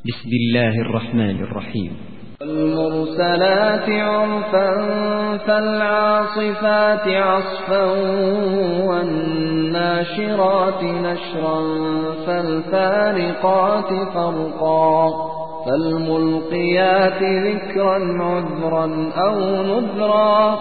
بسم الله الرحمن الرحيم. والمرسلات عرفا فالعاصفات عصفا والناشرات نشرا فالفارقات فرقا فالملقيات ذكرا عذرا أو نذرا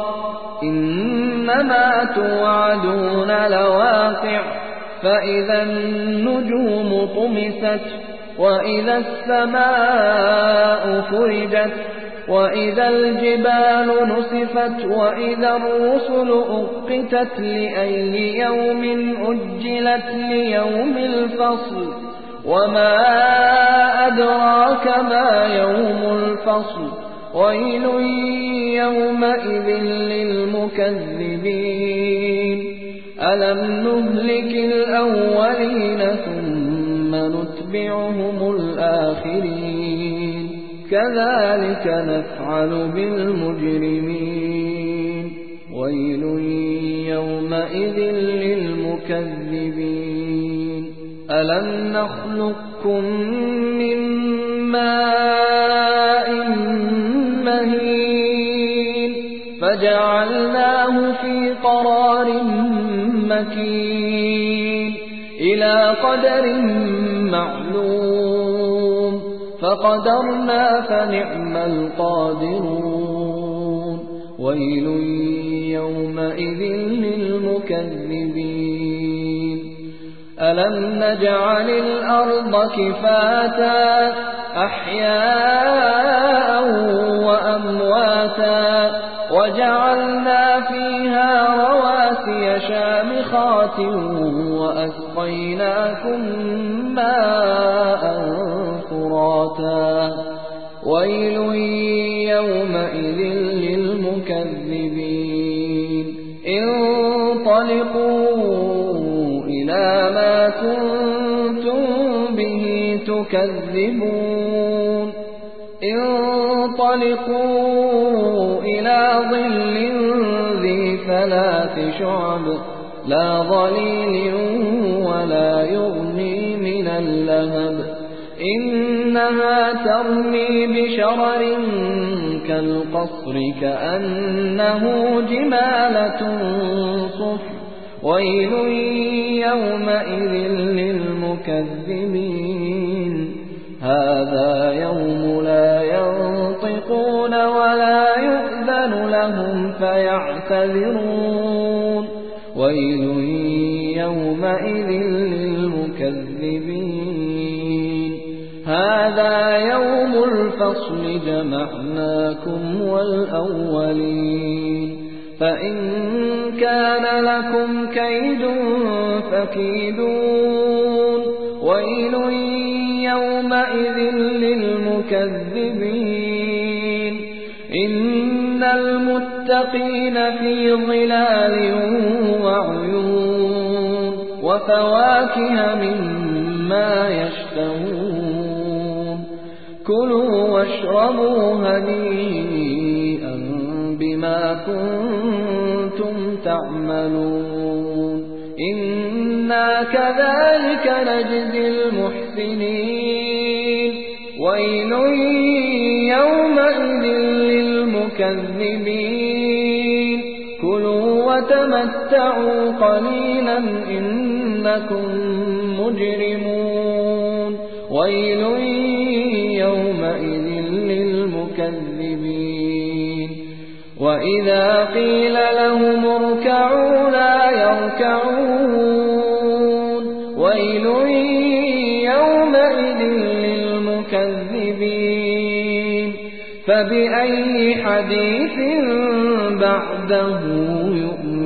إنما توعدون لواقع فإذا النجوم طمست وإذا السماء فرجت وإذا الجبال نسفت وإذا الرسل أقتت لأي يوم أجلت ليوم الفصل وما أدراك ما يوم الفصل ويل يومئذ للمكذبين ألم نهلك الأولين ثم نتبعهم الآخرين كذلك نفعل بالمجرمين ويل يومئذ للمكذبين ألم نخلقكم من ماء مهين فجعلناه في قرار مكين إلى قدر معلوم فقدرنا فنعم القادرون ويل يومئذ للمكذبين ألم نجعل الأرض كفاتا أحياء وأمواتا وجعلنا فيها رواسي شامخات وأسقيناكم ماء فراتا ويل يومئذ للمكذبين انطلقوا إلى ما كنتم به تكذبون انطلقوا إلى ظل ذي ثلاث شعب لا ظليل ولا يغني من اللهب إنها ترمي بشرر كالقصر كأنه جمالة صفر ويل يومئذ للمكذبين هذا يوم لا ينطقون ولا يؤذن لهم فيعتذرون ويل يومئذ للمكذبين هذا يوم الفصل جمعناكم والأولين فإن كان لكم كيد فكيدون ويل يومئذ للمكذبين إن المتقين في ظلال وعيون وفواكه مما يشتهون كلوا واشربوا هنيئا بما كنتم تعملون إنا كذلك نجزي المحسنين ويل يومئذ للمكذبين كلوا وتمتعوا قليلا إنكم مجرمون ويل يومئذ للمكذبين وإذا قيل لهم اركعوا لا يركعون ويل يومئذ للمكذبين فبأي حديث بعده يؤمنون